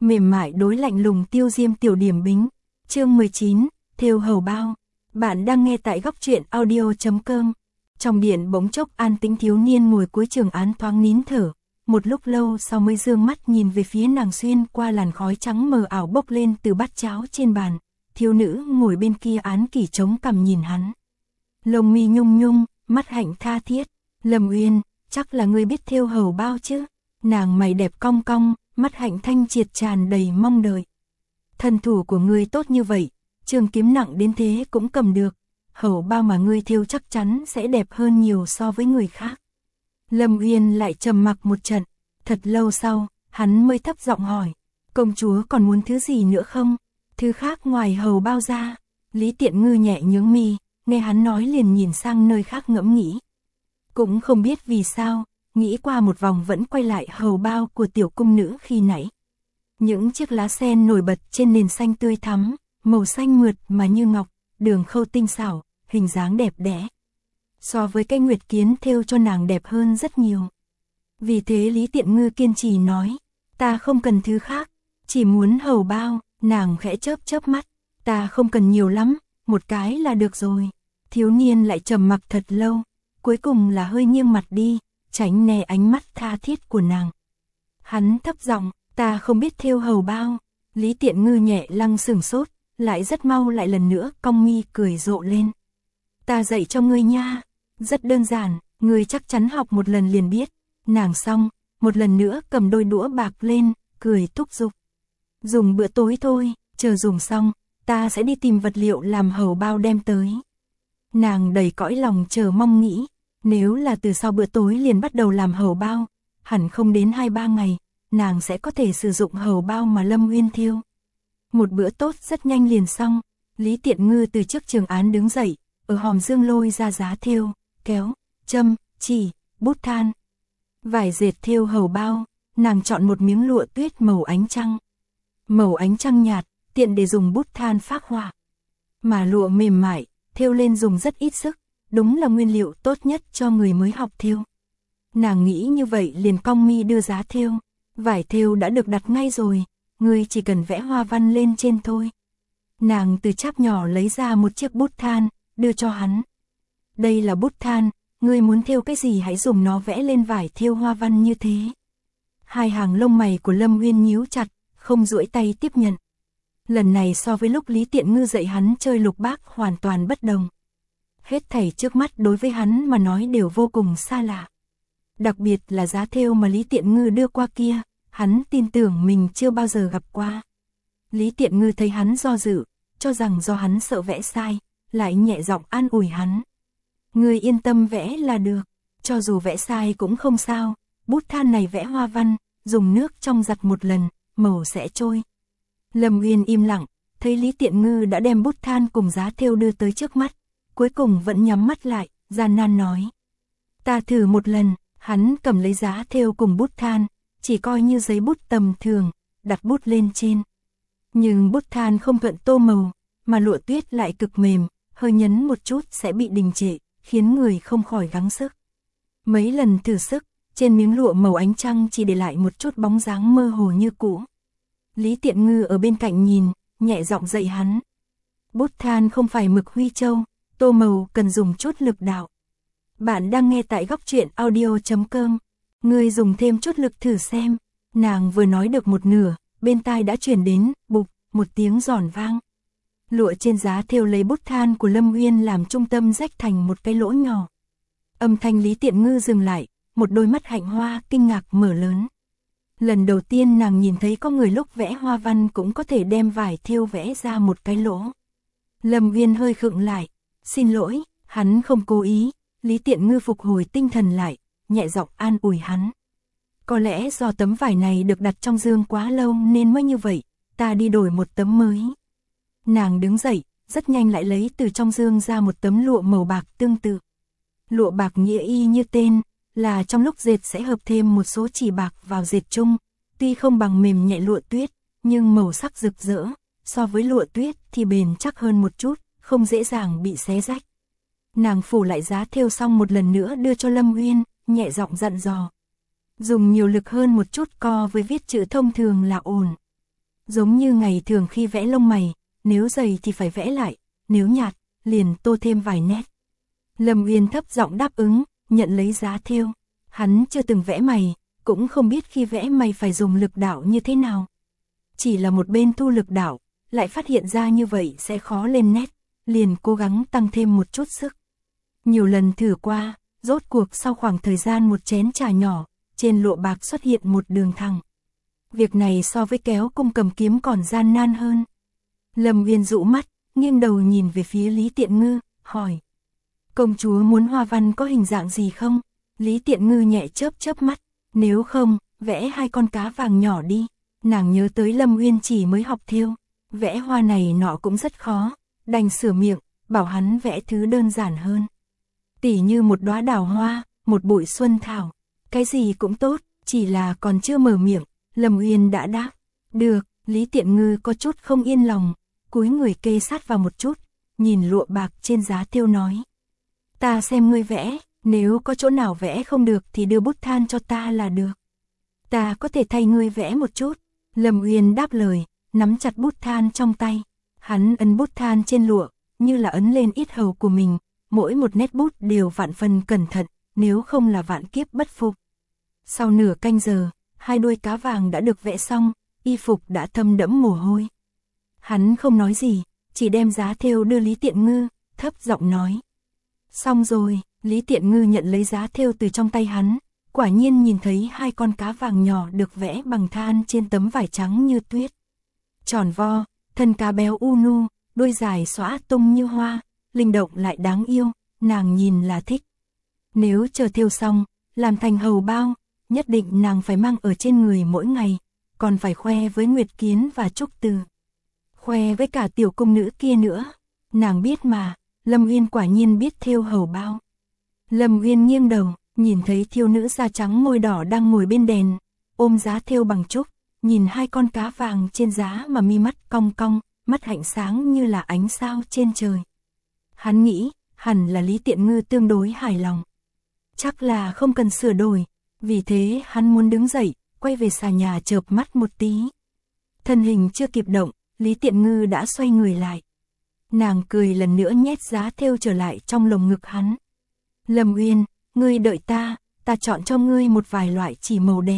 mềm mại đối lạnh lùng tiêu diêm tiểu điểm bính. Chương 19, thêu hầu bao. Bạn đang nghe tại góc truyện audio.com. Trong điện bỗng chốc an tĩnh, thiếu niên ngồi cuối trường án thoáng nín thở, một lúc lâu sau mới dương mắt nhìn về phía nàng. Xuyên qua làn khói trắng mờ ảo bốc lên từ bát cháo trên bàn, thiếu nữ ngồi bên kia án kỷ chống cằm nhìn hắn. Lông mi nhung nhung, mắt hạnh tha thiết. Lâm Uyên, chắc là ngươi biết thêu hầu bao chứ? Nàng mày đẹp cong cong, mắt hạnh thanh triệt tràn đầy mong đợi. Thân thủ của ngươi tốt như vậy, trường kiếm nặng đến thế cũng cầm được, hầu bao mà ngươi thêu chắc chắn sẽ đẹp hơn nhiều so với người khác. Lâm Uyên lại trầm mặc một trận, thật lâu sau, hắn mới thấp giọng hỏi, công chúa còn muốn thứ gì nữa không? Thứ khác ngoài hầu bao ra. Lý Tiện Ngư nhẹ nhướng mi, nghe hắn nói liền nhìn sang nơi khác ngẫm nghĩ. Cũng không biết vì sao, nghĩ qua một vòng vẫn quay lại hầu bao của tiểu cung nữ khi nãy. Những chiếc lá sen nổi bật trên nền xanh tươi thắm, màu xanh mượt mà như ngọc, đường khâu tinh xảo, hình dáng đẹp đẽ. So với cái nguyệt kiến thêu cho nàng đẹp hơn rất nhiều. Vì thế Lý Tiện Ngư kiên trì nói, ta không cần thứ khác, chỉ muốn hầu bao. Nàng khẽ chớp chớp mắt, ta không cần nhiều lắm, một cái là được rồi. Thiếu niên lại trầm mặc thật lâu, cuối cùng là hơi nghiêng mặt đi, tránh né ánh mắt tha thiết của nàng. Hắn thấp giọng, ta không biết thêu hầu bao. Lý Tiện Ngư nhẹ lăng sửng sốt, lại rất mau lại lần nữa cong mi cười rộ lên. Ta dạy cho ngươi nha, rất đơn giản, ngươi chắc chắn học một lần liền biết. Nàng xong, một lần nữa cầm đôi đũa bạc lên, cười thúc giục. Dùng bữa tối thôi, chờ dùng xong, ta sẽ đi tìm vật liệu làm hầu bao đem tới. Nàng đầy cõi lòng chờ mong nghĩ, nếu là từ sau bữa tối liền bắt đầu làm hầu bao, hẳn không đến 2-3 ngày, nàng sẽ có thể sử dụng hầu bao mà Lâm Uyên thêu. Một bữa tốt rất nhanh liền xong, Lý Tiện Ngư từ trước trường án đứng dậy, ở hòm dương lôi ra giá thêu, kéo, châm, chỉ, bút than. Vải dệt thêu hầu bao, nàng chọn một miếng lụa tuyết màu ánh trăng. Màu ánh trăng nhạt, tiện để dùng bút than phác họa. Mà lụa mềm mại, thêu lên dùng rất ít sức, đúng là nguyên liệu tốt nhất cho người mới học thêu. Nàng nghĩ như vậy liền cong mi đưa giá thêu. Vải thêu đã được đặt ngay rồi, ngươi chỉ cần vẽ hoa văn lên trên thôi. Nàng từ cháp nhỏ lấy ra một chiếc bút than, đưa cho hắn. Đây là bút than, ngươi muốn thêu cái gì hãy dùng nó vẽ lên vải thêu hoa văn như thế. Hai hàng lông mày của Lâm Uyên nhíu chặt, không duỗi tay tiếp nhận. Lần này so với lúc Lý Tiện Ngư dạy hắn chơi lục bát hoàn toàn bất đồng. Hết thảy trước mắt đối với hắn mà nói đều vô cùng xa lạ. Đặc biệt là giá thêu mà Lý Tiện Ngư đưa qua kia, hắn tin tưởng mình chưa bao giờ gặp qua. Lý Tiện Ngư thấy hắn do dự, cho rằng do hắn sợ vẽ sai, lại nhẹ giọng an ủi hắn. Ngươi yên tâm vẽ là được, cho dù vẽ sai cũng không sao, bút than này vẽ hoa văn, dùng nước trong giặt một lần, màu sẽ trôi. Lâm Uyên im lặng, thấy Lý Tiện Ngư đã đem bút than cùng giá thêu đưa tới trước mắt, cuối cùng vẫn nhắm mắt lại, gian nan nói. Ta thử một lần. Hắn cầm lấy giá thêu cùng bút than, chỉ coi như giấy bút tầm thường, đặt bút lên trên. Nhưng bút than không thuận tô màu, mà lụa tuyết lại cực mềm, hơi nhấn một chút sẽ bị đình trệ, khiến người không khỏi gắng sức. Mấy lần thử sức, trên miếng lụa màu ánh trăng chỉ để lại một chút bóng dáng mơ hồ như cũ. Lý Tiện Ngư ở bên cạnh nhìn, nhẹ giọng dạy hắn. Bút than không phải mực huy châu, tô màu cần dùng chút lực đạo. Bạn đang nghe tại góc truyện audio.com. Ngươi dùng thêm chút lực thử xem. Nàng vừa nói được một nửa, bên tai đã truyền đến, bụp, một tiếng giòn vang. Lụa trên giá thêu lấy bút than của Lâm Uyên làm trung tâm rách thành một cái lỗ nhỏ. Âm thanh Lý Tiện Ngư dừng lại, một đôi mắt hạnh hoa kinh ngạc mở lớn. Lần đầu tiên nàng nhìn thấy có người lúc vẽ hoa văn cũng có thể đem vải thêu vẽ ra một cái lỗ. Lâm Uyên hơi khựng lại, xin lỗi, hắn không cố ý. Lý Tiện Ngư phục hồi tinh thần lại, nhẹ giọng an ủi hắn. Có lẽ do tấm vải này được đặt trong dương quá lâu nên mới như vậy, ta đi đổi một tấm mới. Nàng đứng dậy, rất nhanh lại lấy từ trong dương ra một tấm lụa màu bạc tương tự. Lụa bạc nghĩa y như tên, là trong lúc dệt sẽ hợp thêm một số chỉ bạc vào dệt chung, tuy không bằng mềm nhẹ lụa tuyết, nhưng màu sắc rực rỡ, so với lụa tuyết thì bền chắc hơn một chút, không dễ dàng bị xé rách. Nàng phủ lại giá thêu xong một lần nữa đưa cho Lâm Uyên, nhẹ giọng dặn dò. Dùng nhiều lực hơn một chút co với viết chữ thông thường là ổn. giống như ngày thường khi vẽ lông mày, nếu dày thì phải vẽ lại, nếu nhạt, liền tô thêm vài nét. Lâm Uyên thấp giọng đáp ứng, nhận lấy giá thêu. Hắn chưa từng vẽ mày, cũng không biết khi vẽ mày phải dùng lực đạo như thế nào. Chỉ là một bên thu lực đạo, lại phát hiện ra như vậy sẽ khó lên nét, liền cố gắng tăng thêm một chút sức. Nhiều lần thử qua, rốt cuộc sau khoảng thời gian một chén trà nhỏ, trên lụa bạc xuất hiện một đường thẳng. Việc này so với kéo cung cầm kiếm còn gian nan hơn. Lâm Uyên dụ mắt, nghiêng đầu nhìn về phía Lý Tiện Ngư, hỏi. Công chúa muốn hoa văn có hình dạng gì không? Lý Tiện Ngư nhẹ chớp chớp mắt, nếu không, vẽ 2 con cá vàng nhỏ đi. Nàng nhớ tới Lâm Uyên chỉ mới học thêu, vẽ hoa này nọ cũng rất khó, đành sửa miệng, bảo hắn vẽ thứ đơn giản hơn. Tỉ như một đóa đào hoa, một bụi xuân thảo, cái gì cũng tốt, chỉ là còn chưa mở miệng, Lâm Uyên đã đáp. Được, Lý Tiện Ngư có chút không yên lòng, cúi người kê sát vào một chút, nhìn lụa bạc trên giá thêu nói. Ta xem ngươi vẽ, nếu có chỗ nào vẽ không được thì đưa bút than cho ta là được. Ta có thể thay ngươi vẽ một chút. Lâm Uyên đáp lời, nắm chặt bút than trong tay. Hắn ấn bút than trên lụa, như là ấn lên yết hầu của mình, mỗi một nét bút đều vạn phần cẩn thận, nếu không là vạn kiếp bất phục. Sau nửa canh giờ, 2 đuôi cá vàng đã được vẽ xong, y phục đã thấm đẫm mồ hôi. Hắn không nói gì, chỉ đem giá thêu đưa Lý Tiện Ngư, thấp giọng nói. Xong rồi, Lý Tiện Ngư nhận lấy giá thêu từ trong tay hắn, quả nhiên nhìn thấy 2 con cá vàng nhỏ được vẽ bằng than trên tấm vải trắng như tuyết. Tròn vo, thân cá béo u nu, đuôi dài xõa tung như hoa, linh động lại đáng yêu, nàng nhìn là thích. Nếu chờ thêu xong, làm thành hầu bao, nhất định nàng phải mang ở trên người mỗi ngày, còn phải khoe với Nguyệt Kiến và Trúc Từ. Khoe với cả tiểu cung nữ kia nữa. Nàng biết mà, Lâm Uyên quả nhiên biết thêu hầu bao. Lâm Uyên nghiêng đầu, nhìn thấy thiếu nữ da trắng môi đỏ đang ngồi bên đèn, ôm giá thêu bằng trúc, nhìn 2 con cá vàng trên giá mà mi mắt cong cong, mắt hạnh sáng như là ánh sao trên trời. Hắn nghĩ, hẳn là Lý Tiện Ngư tương đối hài lòng. Chắc là không cần sửa đổi, vì thế hắn muốn đứng dậy, quay về xà nhà chợp mắt một tí. Thân hình chưa kịp động, Lý Tiện Ngư đã xoay người lại. Nàng cười lần nữa nhét giá thêu trở lại trong lồng ngực hắn. Lâm Uyên, ngươi đợi ta chọn cho ngươi một vài loại chỉ màu đẹp.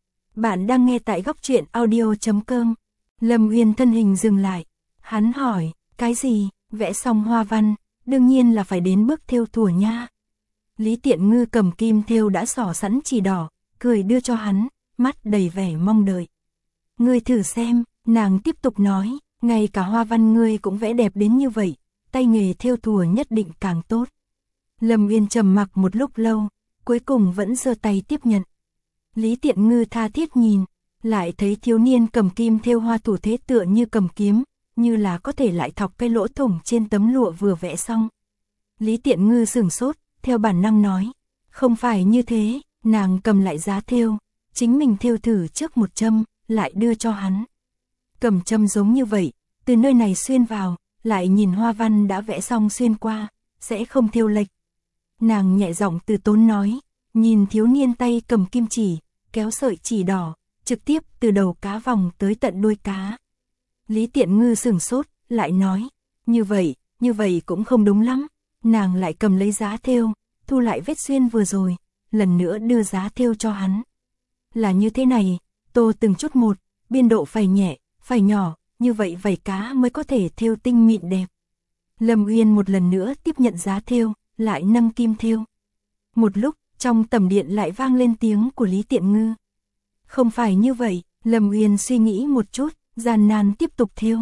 Bạn đang nghe tại góc truyện audio.com. Lâm Uyên thân hình dừng lại. Hắn hỏi, cái gì? Vẽ xong hoa văn, đương nhiên là phải đến bước thêu thủa nha. Lý Tiện Ngư cầm kim thêu đã xỏ sẵn chỉ đỏ, cười đưa cho hắn, mắt đầy vẻ mong đợi. Ngươi thử xem, nàng tiếp tục nói, ngay cả hoa văn ngươi cũng vẽ đẹp đến như vậy, tay nghề thêu thùa nhất định càng tốt. Lâm Uyên trầm mặc một lúc lâu, cuối cùng vẫn giơ tay tiếp nhận. Lý Tiện Ngư tha thiết nhìn, lại thấy thiếu niên cầm kim thêu hoa thủ thế tựa như cầm kiếm, như là có thể lại thọc cái lỗ thủng trên tấm lụa vừa vẽ xong. Lý Tiện Ngư sửng sốt, theo bản năng nói, không phải như thế, nàng cầm lại giá thêu, chính mình thêu thử trước một châm, lại đưa cho hắn. Cầm châm giống như vậy, từ nơi này xuyên vào, lại nhìn hoa văn đã vẽ xong xuyên qua, sẽ không thêu lệch. Nàng nhẹ giọng từ tốn nói, nhìn thiếu niên tay cầm kim chỉ, kéo sợi chỉ đỏ, trực tiếp từ đầu cá vòng tới tận đuôi cá. Lý Tiện Ngư sửng sốt, lại nói, như vậy cũng không đúng lắm. Nàng lại cầm lấy giá thêu, thu lại vết xuyên vừa rồi, lần nữa đưa giá thêu cho hắn. Là như thế này, tô từng chút một, biên độ phải nhẹ, phải nhỏ, như vậy vảy cá mới có thể thêu tinh mịn đẹp. Lâm Uyên một lần nữa tiếp nhận giá thêu, lại nâng kim thêu. Một lúc, trong tầm điện lại vang lên tiếng của Lý Tiện Ngư. Không phải như vậy, Lâm Uyên suy nghĩ một chút, gian nan tiếp tục thêu.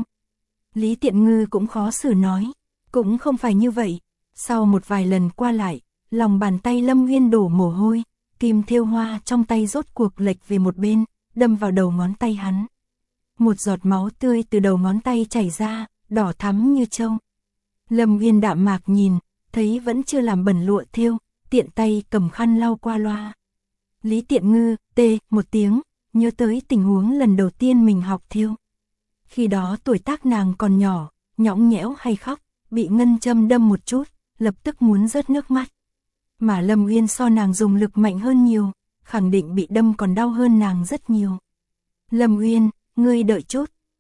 Lý Tiện Ngư cũng khó xử nói, cũng không phải như vậy. Sau một vài lần qua lại, lòng bàn tay Lâm Uyên đổ mồ hôi, kim thêu hoa trong tay rốt cuộc lệch về một bên, đâm vào đầu ngón tay hắn. Một giọt máu tươi từ đầu ngón tay chảy ra, đỏ thắm như trâu. Lâm Uyên đạm mạc nhìn, thấy vẫn chưa làm bẩn lụa thêu, tiện tay cầm khăn lau qua loa. Lý Tiện Ngư, tê, một tiếng, nhớ tới tình huống lần đầu tiên mình học thêu. Khi đó tuổi tác nàng còn nhỏ, nhõng nhẽo hay khóc, bị ngân châm đâm một chút, lập tức muốn rớt nước mắt. Mà Lâm Uyên so nàng dùng lực mạnh hơn nhiều, khẳng định bị đâm còn đau hơn nàng rất nhiều. Lâm Uyên, ngươi đợi chút,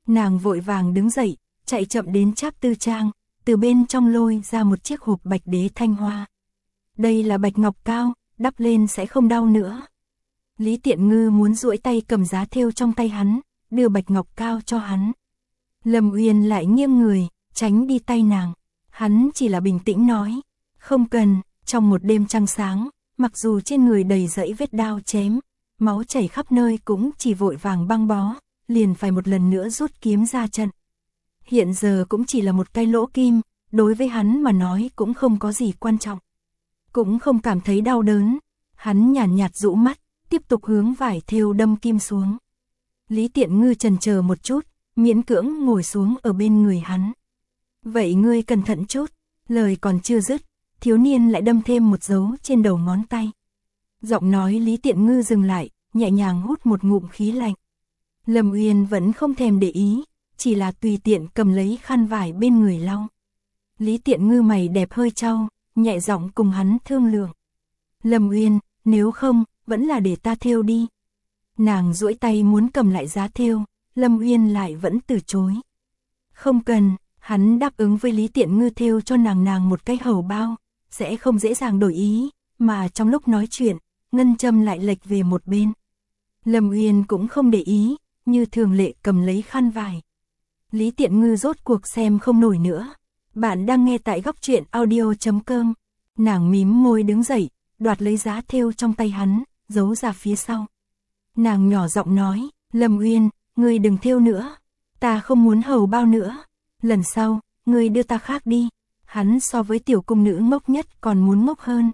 Nàng vội vàng đứng dậy, chạy chậm đến Trác Tư Trang, từ bên trong lôi ra một chiếc hộp bạch đế thanh hoa. Đây là bạch ngọc cao, đắp lên sẽ không đau nữa. Lý Tiện Ngư muốn duỗi tay cầm giá thêu trong tay hắn, đưa bạch ngọc cao cho hắn. Lâm Uyên lại nghiêng người, tránh đi tay nàng. Hắn chỉ là bình tĩnh nói, không cần. Trong một đêm trăng sáng, mặc dù trên người đầy dẫy vết đao chém, máu chảy khắp nơi cũng chỉ vội vàng băng bó, liền phải một lần nữa rút kiếm ra trận. Hiện giờ cũng chỉ là một cái lỗ kim, đối với hắn mà nói cũng không có gì quan trọng. Cũng không cảm thấy đau đớn, hắn nhàn nhạt rũ mắt, tiếp tục hướng vải thêu đâm kim xuống. Lý Tiện Ngư chần chờ một chút, miễn cưỡng ngồi xuống ở bên người hắn. Vậy ngươi cẩn thận chút, lời còn chưa dứt, thiếu niên lại đâm thêm một dấu trên đầu ngón tay. Giọng nói Lý Tiện Ngư dừng lại, nhẹ nhàng hút một ngụm khí lạnh. Lâm Uyên vẫn không thèm để ý, chỉ là tùy tiện cầm lấy khăn vải bên người lau. Lý Tiện Ngư mày đẹp hơi chau, nhẹ giọng cùng hắn thương lượng. Lâm Uyên, nếu không, vẫn là để ta thêu đi. Nàng duỗi tay muốn cầm lại giá thêu, Lâm Uyên lại vẫn từ chối. Không cần, hắn đáp ứng với Lý Tiện Ngư thêu cho nàng một cái hầu bao, sẽ không dễ dàng đổi ý, mà trong lúc nói chuyện, ngân châm lại lệch về một bên. Lâm Uyên cũng không để ý, như thường lệ cầm lấy khăn vải. Lý Tiện Ngư rốt cuộc xem không nổi nữa. Bạn đang nghe tại góc truyện audio.com. Nàng mím môi đứng dậy, đoạt lấy giá thêu trong tay hắn, giấu ra phía sau. Nàng nhỏ giọng nói, Lâm Uyên, ngươi đừng thêu nữa, ta không muốn hầu bao nữa, lần sau, ngươi đưa ta khác đi. Hắn so với tiểu cung nữ ngốc nhất còn muốn ngốc hơn.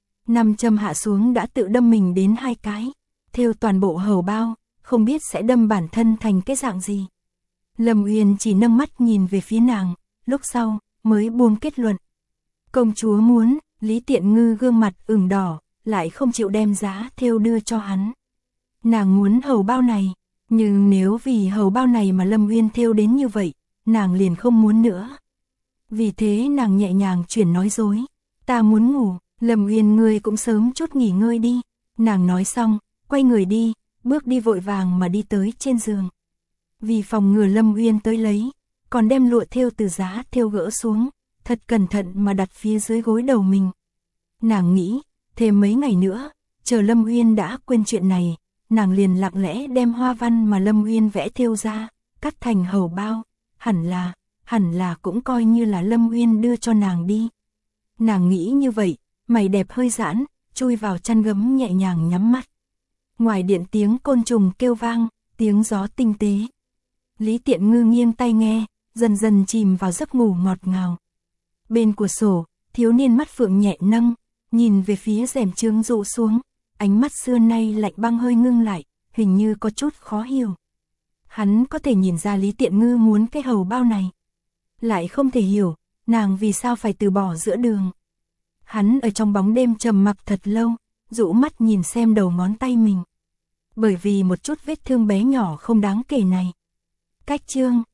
5 châm hạ xuống đã tự đâm mình đến 2 cái, thêu toàn bộ hầu bao, không biết sẽ đâm bản thân thành cái dạng gì. Lâm Uyên chỉ nâng mắt nhìn về phía nàng, lúc sau, mới buông kết luận. Công chúa muốn, Lý Tiện Ngư gương mặt ửng đỏ, lại không chịu đem giá thêu đưa cho hắn. Nàng muốn hầu bao này, nhưng nếu vì hầu bao này mà Lâm Uyên thêu đến như vậy, nàng liền không muốn nữa. Vì thế nàng nhẹ nhàng chuyển nói dối. Ta muốn ngủ, Lâm Uyên ngươi cũng sớm chút nghỉ ngơi đi. Nàng nói xong, quay người đi, bước đi vội vàng mà đi tới trên giường. Vì phòng ngừa Lâm Uyên tới lấy, còn đem lụa thêu từ giá thêu gỡ xuống, thật cẩn thận mà đặt phía dưới gối đầu mình. Nàng nghĩ, thêm mấy ngày nữa, chờ Lâm Uyên đã quên chuyện này, nàng liền lặng lẽ đem hoa văn mà Lâm Uyên vẽ thêu ra, cắt thành hầu bao, hẳn là cũng coi như là Lâm Uyên đưa cho nàng đi. Nàng nghĩ như vậy, mày đẹp hơi giãn, chui vào chăn gấm nhẹ nhàng nhắm mắt. Ngoài điện tiếng côn trùng kêu vang, tiếng gió tinh tế. Lý Tiện Ngư nghiêng tai nghe, dần dần chìm vào giấc ngủ ngọt ngào. Bên cửa sổ, thiếu niên mắt phượng nhẹ nâng, nhìn về phía rèm chướng rụ xuống, ánh mắt xưa nay lạnh băng hơi ngưng lại, hình như có chút khó hiểu. Hắn có thể nhìn ra Lý Tiện Ngư muốn cái hầu bao này, lại không thể hiểu, nàng vì sao phải từ bỏ giữa đường. Hắn ở trong bóng đêm trầm mặc thật lâu, dụ mắt nhìn xem đầu ngón tay mình. Bởi vì một chút vết thương bé nhỏ không đáng kể này. Cách chương